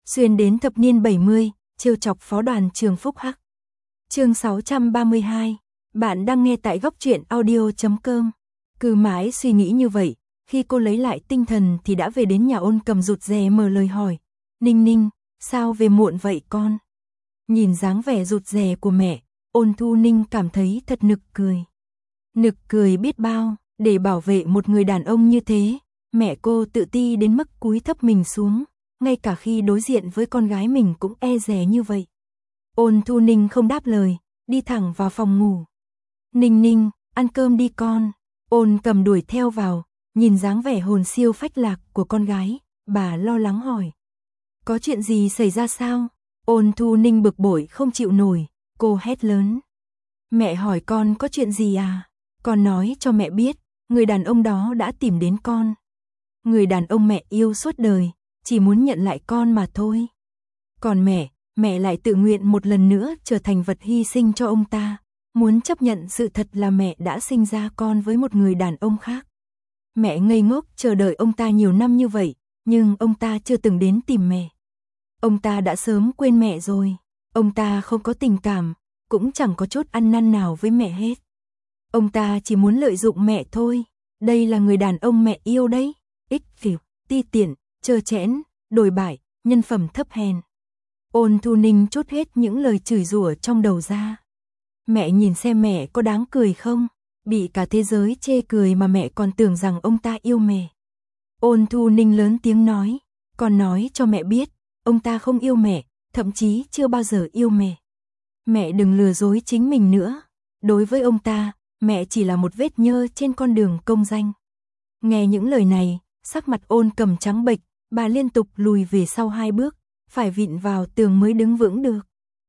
Xuyên đến thập niên 70, trêu chọc phó đoàn trường Phúc Hắc. Chương 632, bạn đang nghe tại góc truyện audio.com. Cứ mãi suy nghĩ như vậy, khi cô lấy lại tinh thần thì đã về đến nhà Ôn Cầm rụt rè mở lời hỏi. Ninh Ninh, sao về muộn vậy con? Nhìn dáng vẻ rụt rè của mẹ, Ôn Thu Ninh cảm thấy thật nực cười. Nực cười biết bao, để bảo vệ một người đàn ông như thế, mẹ cô tự ti đến mức cúi thấp mình xuống, ngay cả khi đối diện với con gái mình cũng e dè như vậy. Ôn Thu Ninh không đáp lời, đi thẳng vào phòng ngủ. Ninh Ninh, ăn cơm đi con. Ôn Cầm đuổi theo vào, nhìn dáng vẻ hồn siêu phách lạc của con gái, bà lo lắng hỏi. Có chuyện gì xảy ra sao? Ôn Thu Ninh bực bội không chịu nổi, cô hét lớn. Mẹ hỏi con có chuyện gì à? Con nói cho mẹ biết, người đàn ông đó đã tìm đến con. Người đàn ông mẹ yêu suốt đời, chỉ muốn nhận lại con mà thôi. Còn mẹ lại tự nguyện một lần nữa trở thành vật hy sinh cho ông ta, muốn chấp nhận sự thật là mẹ đã sinh ra con với một người đàn ông khác. Mẹ ngây ngốc chờ đợi ông ta nhiều năm như vậy, nhưng ông ta chưa từng đến tìm mẹ. Ông ta đã sớm quên mẹ rồi, ông ta không có tình cảm, cũng chẳng có chút ăn năn nào với mẹ hết. Ông ta chỉ muốn lợi dụng mẹ thôi, đây là người đàn ông mẹ yêu đấy, ích kỷ, ti tiện, trơ trẽn, đồi bại, nhân phẩm thấp hèn. Ôn Thu Ninh trút hết những lời chửi rủa trong đầu ra. Mẹ nhìn xem mẹ có đáng cười không? Bị cả thế giới chê cười mà mẹ còn tưởng rằng ông ta yêu mẹ. Ôn Thu Ninh lớn tiếng nói, con nói cho mẹ biết, ông ta không yêu mẹ, thậm chí chưa bao giờ yêu mẹ. Mẹ đừng lừa dối chính mình nữa. Đối với ông ta, mẹ chỉ là một vết nhơ trên con đường công danh. Nghe những lời này, sắc mặt Ôn Cầm trắng bệch, bà liên tục lùi về sau 2 bước, phải vịn vào tường mới đứng vững được.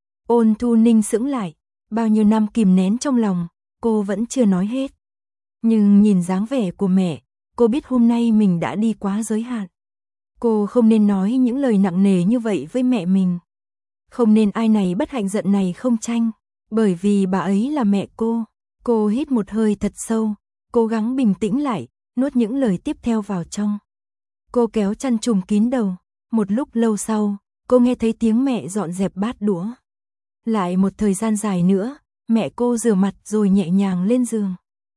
Ôn Thu Ninh sững lại, bao nhiêu năm kìm nén trong lòng, cô vẫn chưa nói hết. Nhưng nhìn dáng vẻ của mẹ, cô biết hôm nay mình đã đi quá giới hạn. Cô không nên nói những lời nặng nề như vậy với mẹ mình. Không nên ai này bất hạnh giận này không tranh, bởi vì bà ấy là mẹ cô. Cô hít một hơi thật sâu, cố gắng bình tĩnh lại, nuốt những lời tiếp theo vào trong. Cô kéo chăn trùm kín đầu, một lúc lâu sau, cô nghe thấy tiếng mẹ dọn dẹp bát đũa. Lại một thời gian dài nữa, mẹ cô rửa mặt rồi nhẹ nhàng lên giường.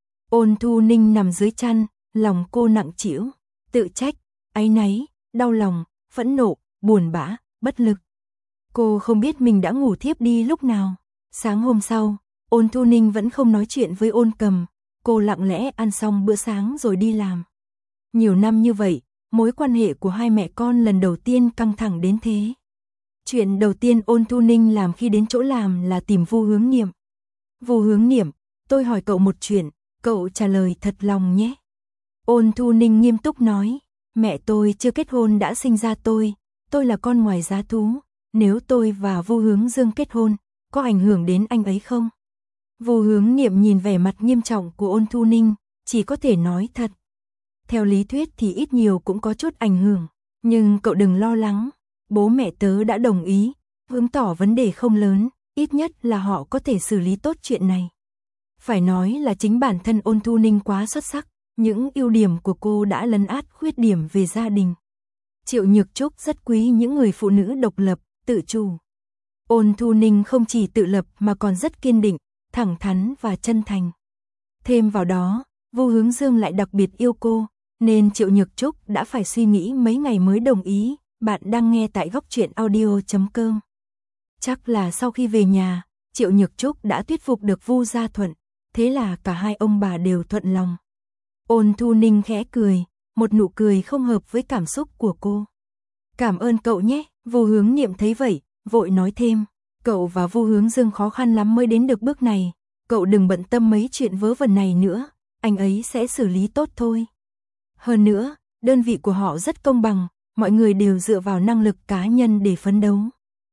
Ôn Thu Ninh nằm dưới chăn, lòng cô nặng trĩu, tự trách, áy náy, đau lòng, phẫn nộ, buồn bã, bất lực. Cô không biết mình đã ngủ thiếp đi lúc nào. Sáng hôm sau, Ôn Thu Ninh vẫn không nói chuyện với Ôn Cầm, cô lặng lẽ ăn xong bữa sáng rồi đi làm. Nhiều năm như vậy, mối quan hệ của hai mẹ con lần đầu tiên căng thẳng đến thế. Chuyện đầu tiên Ôn Thu Ninh làm khi đến chỗ làm là tìm Vu Hướng Niệm. Vu Hướng Niệm, tôi hỏi cậu một chuyện, cậu trả lời thật lòng nhé. Ôn Thu Ninh nghiêm túc nói, mẹ tôi chưa kết hôn đã sinh ra tôi là con ngoài giá thú, nếu tôi và Vu Hướng Dương kết hôn, có ảnh hưởng đến anh ấy không? Vu Hướng Niệm nhìn vẻ mặt nghiêm trọng của Ôn Thu Ninh, chỉ có thể nói thật. Theo lý thuyết thì ít nhiều cũng có chút ảnh hưởng, nhưng cậu đừng lo lắng, bố mẹ tớ đã đồng ý, hướng tỏ vấn đề không lớn, ít nhất là họ có thể xử lý tốt chuyện này. Phải nói là chính bản thân Ôn Thu Ninh quá xuất sắc, những ưu điểm của cô đã lấn át khuyết điểm về gia đình. Triệu Nhược Trúc rất quý những người phụ nữ độc lập, tự chủ. Ôn Thu Ninh không chỉ tự lập mà còn rất kiên định, thẳng thắn và chân thành. Thêm vào đó, Vu Hướng Dương lại đặc biệt yêu cô, nên Triệu Nhược Trúc đã phải suy nghĩ mấy ngày mới đồng ý. Bạn đang nghe tại góc truyện audio.com. Chắc là sau khi về nhà, Triệu Nhược Trúc đã thuyết phục được Vu Gia Thuận, thế là cả hai ông bà đều thuận lòng. Ôn Thu Ninh khẽ cười, một nụ cười không hợp với cảm xúc của cô. Cảm ơn cậu nhé, Vu Hướng Niệm thấy vậy, vội nói thêm, cậu và Vu Hướng Dương khó khăn lắm mới đến được bước này, cậu đừng bận tâm mấy chuyện vớ vẩn này nữa, anh ấy sẽ xử lý tốt thôi. Hơn nữa, đơn vị của họ rất công bằng, mọi người đều dựa vào năng lực cá nhân để phấn đấu.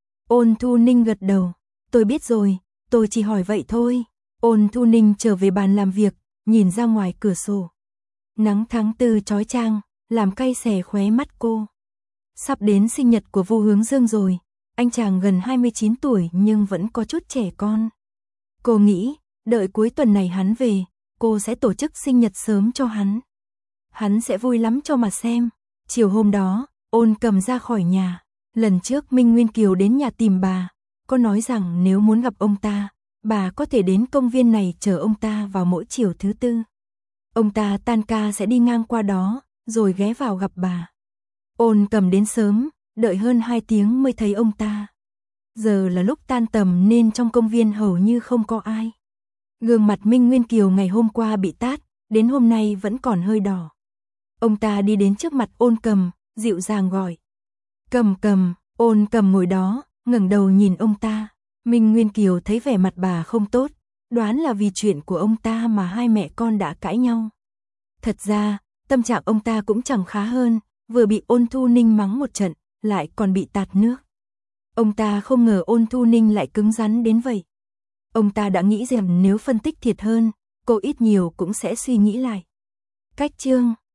Ôn Thu Ninh gật đầu, tôi biết rồi, tôi chỉ hỏi vậy thôi. Ôn Thu Ninh trở về bàn làm việc, nhìn ra ngoài cửa sổ. Nắng tháng 4 chói chang, làm cay xè khóe mắt cô. Sắp đến sinh nhật của Vu Hướng Dương rồi, anh chàng gần 29 tuổi nhưng vẫn có chút trẻ con. Cô nghĩ, đợi cuối tuần này hắn về, cô sẽ tổ chức sinh nhật sớm cho hắn. Hắn sẽ vui lắm cho mà xem. Chiều hôm đó, Ôn Cầm ra khỏi nhà, Lần trước Minh Nguyên Kiều đến nhà tìm bà, có nói rằng nếu muốn gặp ông ta, bà có thể đến công viên này chờ ông ta vào mỗi chiều thứ tư. Ông ta tan ca sẽ đi ngang qua đó, rồi ghé vào gặp bà. Ôn Cầm đến sớm, đợi hơn 2 tiếng mới thấy ông ta. Giờ là lúc tan tầm nên trong công viên hầu như không có ai. Gương mặt Minh Nguyên Kiều ngày hôm qua bị tát, đến hôm nay vẫn còn hơi đỏ. Ông ta đi đến trước mặt Ôn Cầm, dịu dàng gọi. Cầm Cầm. Ôn Cầm ngồi đó, ngẩng đầu nhìn ông ta. Minh Nguyên Kiều thấy vẻ mặt bà không tốt, đoán là vì chuyện của ông ta mà hai mẹ con đã cãi nhau. Thật ra, tâm trạng ông ta cũng chẳng khá hơn, vừa bị Ôn Thu Ninh mắng một trận, lại còn bị tạt nước. Ông ta không ngờ Ôn Thu Ninh lại cứng rắn đến vậy. Ông ta đã nghĩ rằng nếu phân tích thiệt hơn, cô ít nhiều cũng sẽ suy nghĩ lại. Cách chương